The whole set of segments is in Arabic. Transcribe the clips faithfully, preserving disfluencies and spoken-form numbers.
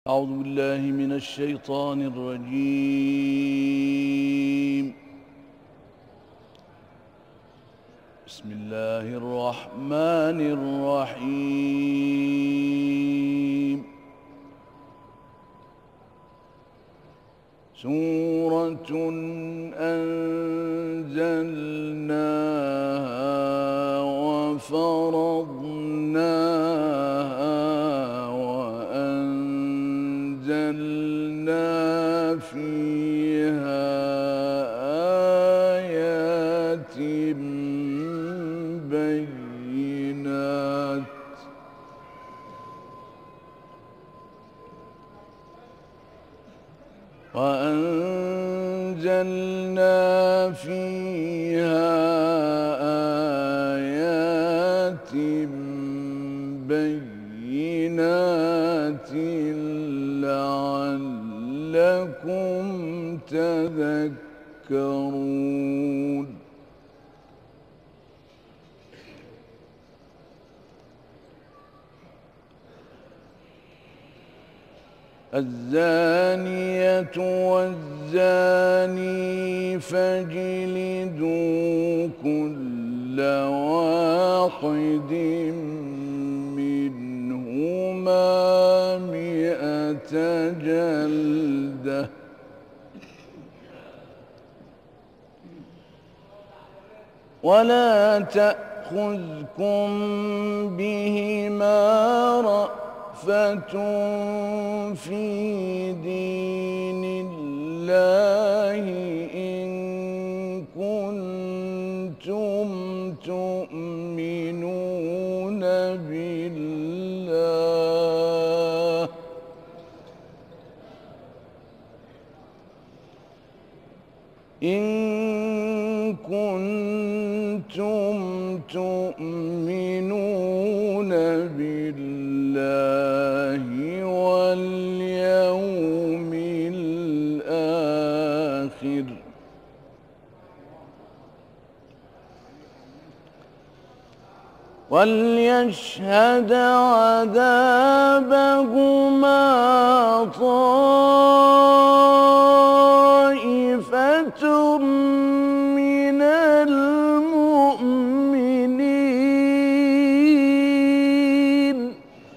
أعوذ بالله من الشيطان الرجيم. بسم الله الرحمن الرحيم. سورة أنزلناها وفرضناها وأنزلنا فيها آيات بينات وأنزلنا فيها آيات بينات لعلكم تذكرون. الزانية والزاني فاجلدوا كل واحد منهما مئة جلدة ولا تأخذكم بهما رأفة في دين الله إن كنتم تؤمنون بالله إن كنتم تؤمنون بالله واليوم الآخر وليشهد عذابهما طائفة من المؤمنين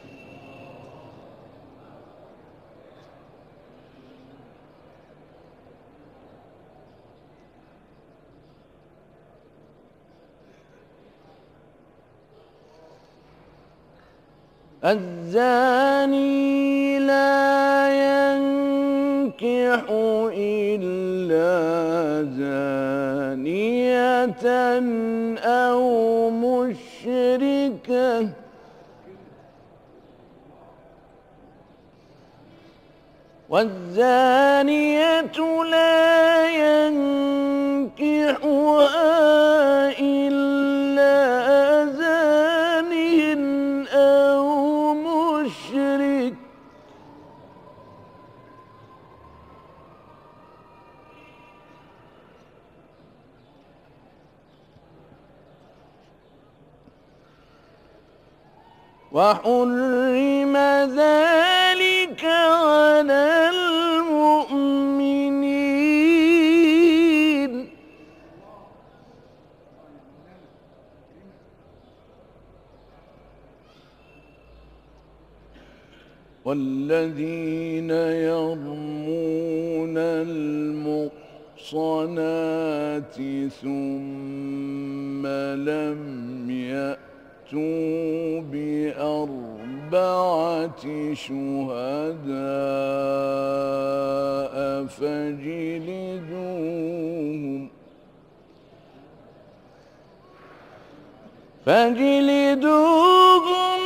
الزاني لا ينكح إلا زانية أو مشركة والزانية لا ينكحها إلا زان أو مشرك وحرم ذلك على المؤمنين والذين يرمون المحصنات ثم لم يأتوا بأربعة شهداء فاجلدوهم فاجلدوهم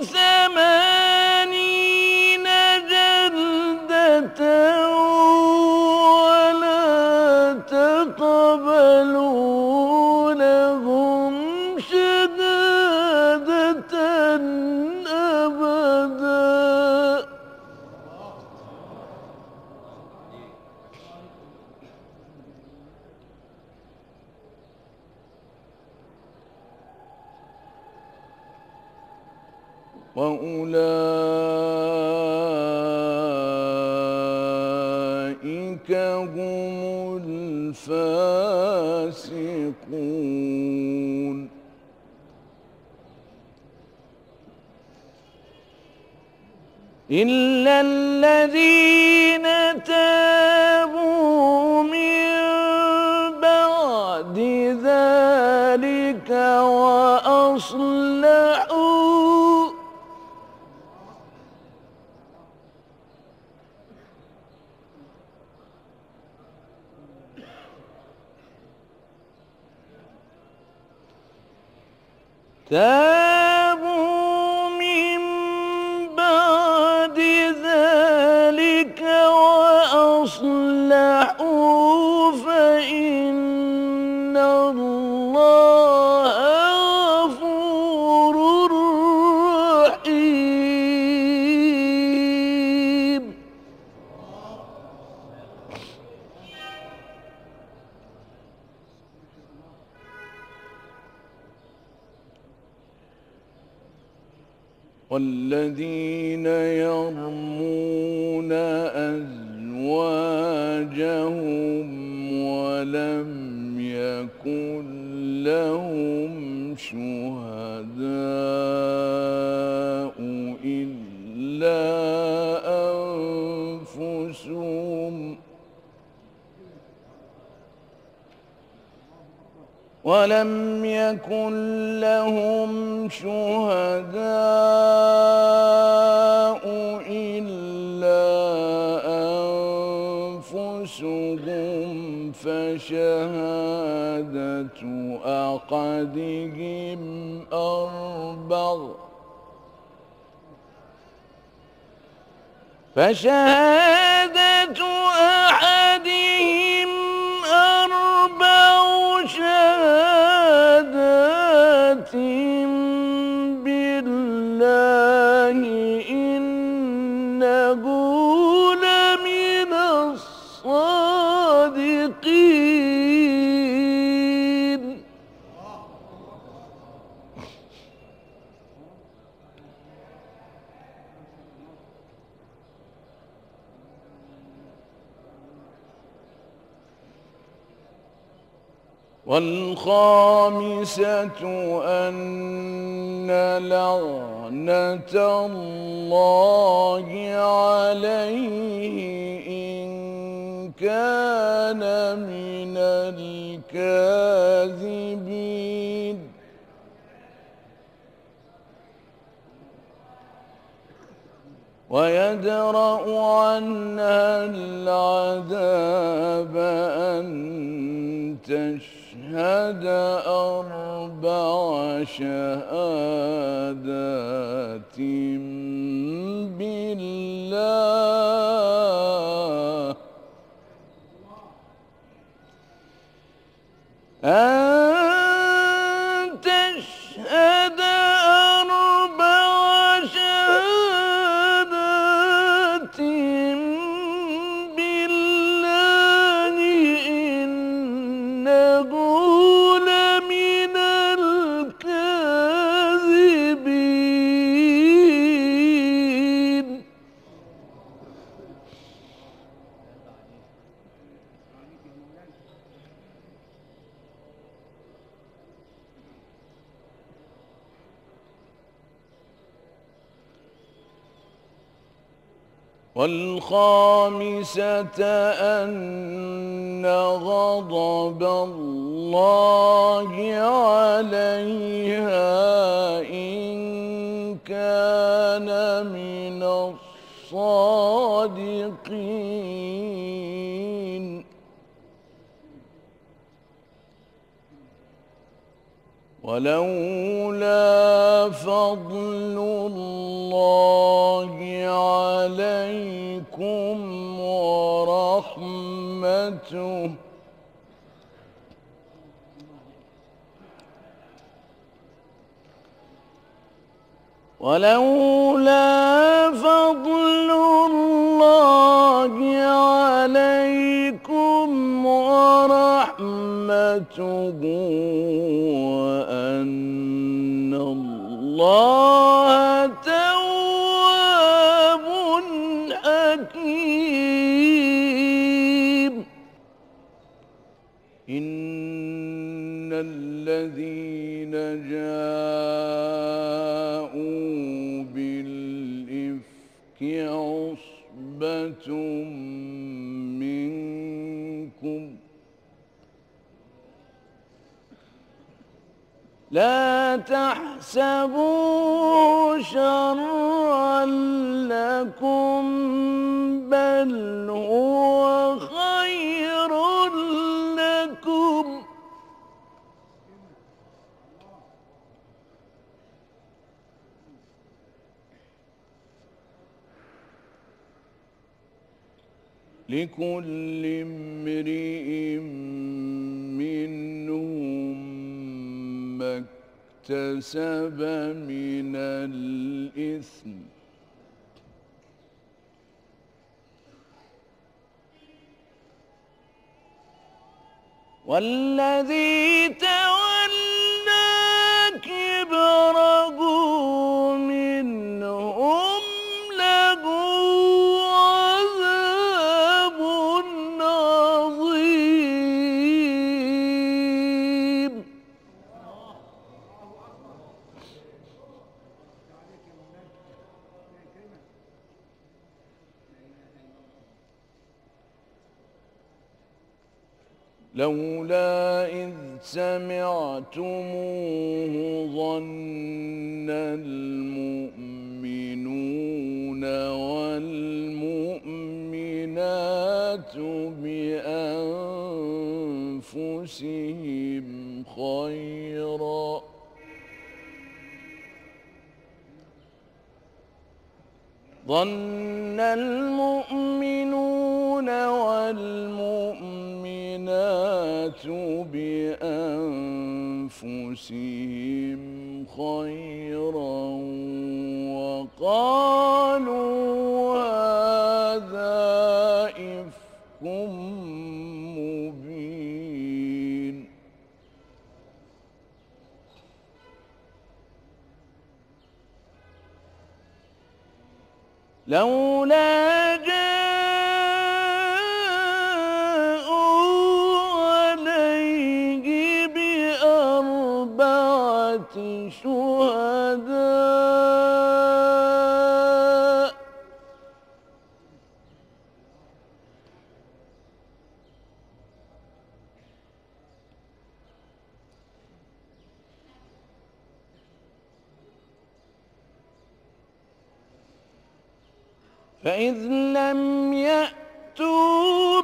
ثمانين جلدة ولا تقبلوا لهم شهادة أبدا وأولئك هم الفاسقون إلا الذين تابوا من بعد ذلك وأصلحوا تابوا من بعد ذلك وأصلحوا فإن الله غفور رحيم والذين يرمون أزواجهم ولم يكن لهم شهداء إلا أنفسهم ولم يكن لهم شهداء إلا أنفسهم فشهادة أحدهم أربع فشهادة أحدهم أربع شهادات بالله إنه لمن الصادقين والخامسة أن لعنة الله عليه إن كان من الكاذبين ويدرأ عنها العذاب أن تشهد أربع شهادات بالله أن تشهد أربع شهادات بالله إنه لمن الكاذبين والخامسة أن غضب الله عليها إن كان من الصادقين ولولا فضل الله عليكم ورحمته ولولا فضل الله عليكم ورحمته وأن الله تواب حكيم إن الذين جاءوا بالإفك عصبة منكم لا تحسبوه شرا لكم بل هو خير لكم لكل امرئ منهم ما اكتسب من الإثم والذي تولى كبره منهم له عذاب عظيم. لولا إذ سمعتموه ظن المؤمنون والمؤمنات بأنفسهم خيرا ظن المؤمنون والمؤمنات بأنفسهم خيرا وقالوا هذا إفك مبين. لولا جاءوا عليه بأربعة شهداء فإذ لم يأتوا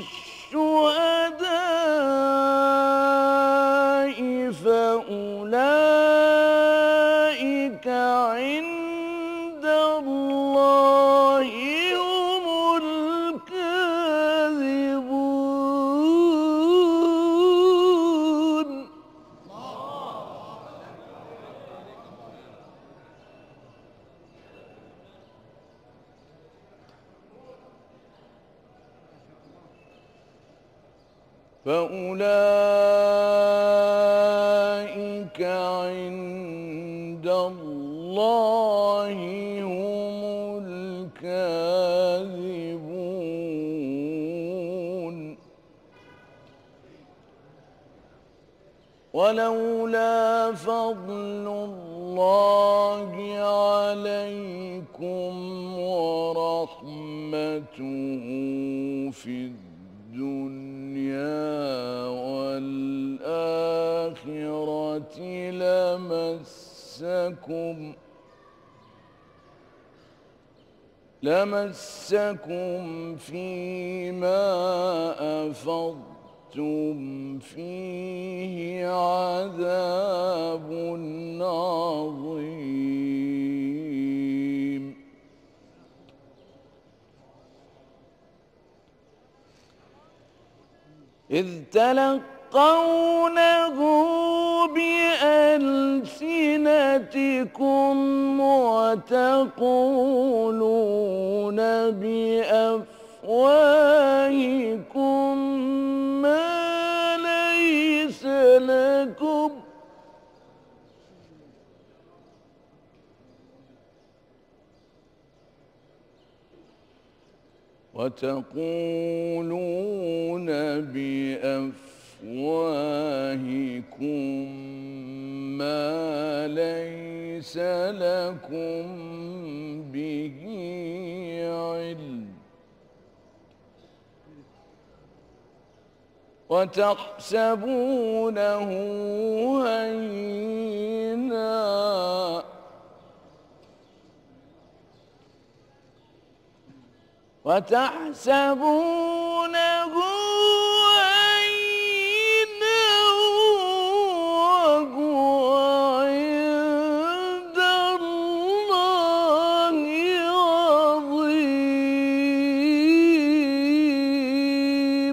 بالشهداء فأولئك عند الله هم الكاذبون. فأولئك عند الله هم الكاذبون. ولولا فضل الله عليكم ورحمته في الدنيا والآخرة لمسكم لمسكم فيما أفضتم فيه عذاب عظيم. إذ تلقونه بألسنتكم وتقولون بأفواهكم ما ليس لكم وتقولون بأفواهكم أفواهكم ما ليس لكم به علم وتحسبونه هينا وتحسبونه هينا وهو عند الله عظيم.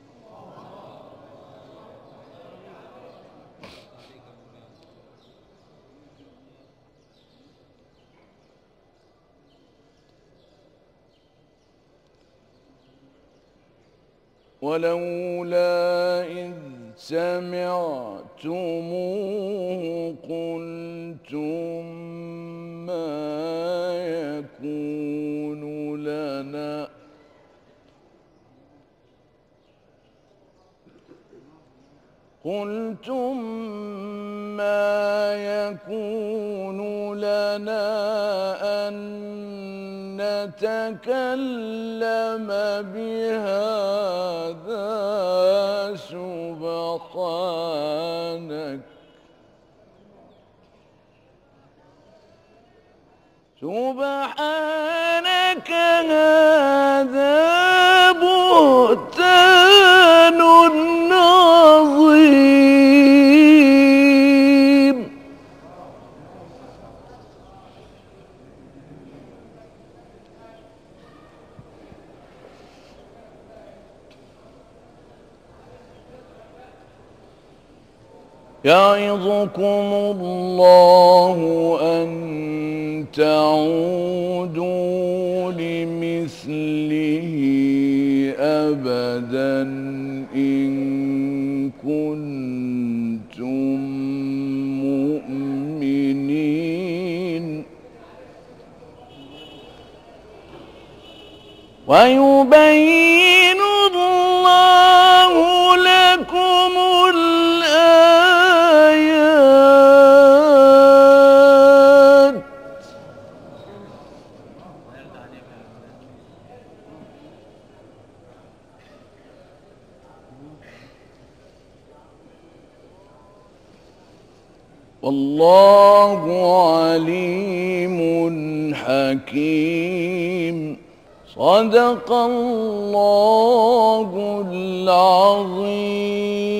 ولولا إذ سمعتموه قلتم ما يكون لنا قلتم ما يكون لنا أن نتكلم بهذا سبحانك سبحانك هذا بهتان عظيم. يعظكم الله أن تعودوا لمثله أبدا إن كنتم مؤمنين ويبين الله لكم الآيات والله عليم حكيم. صدق الله العظيم.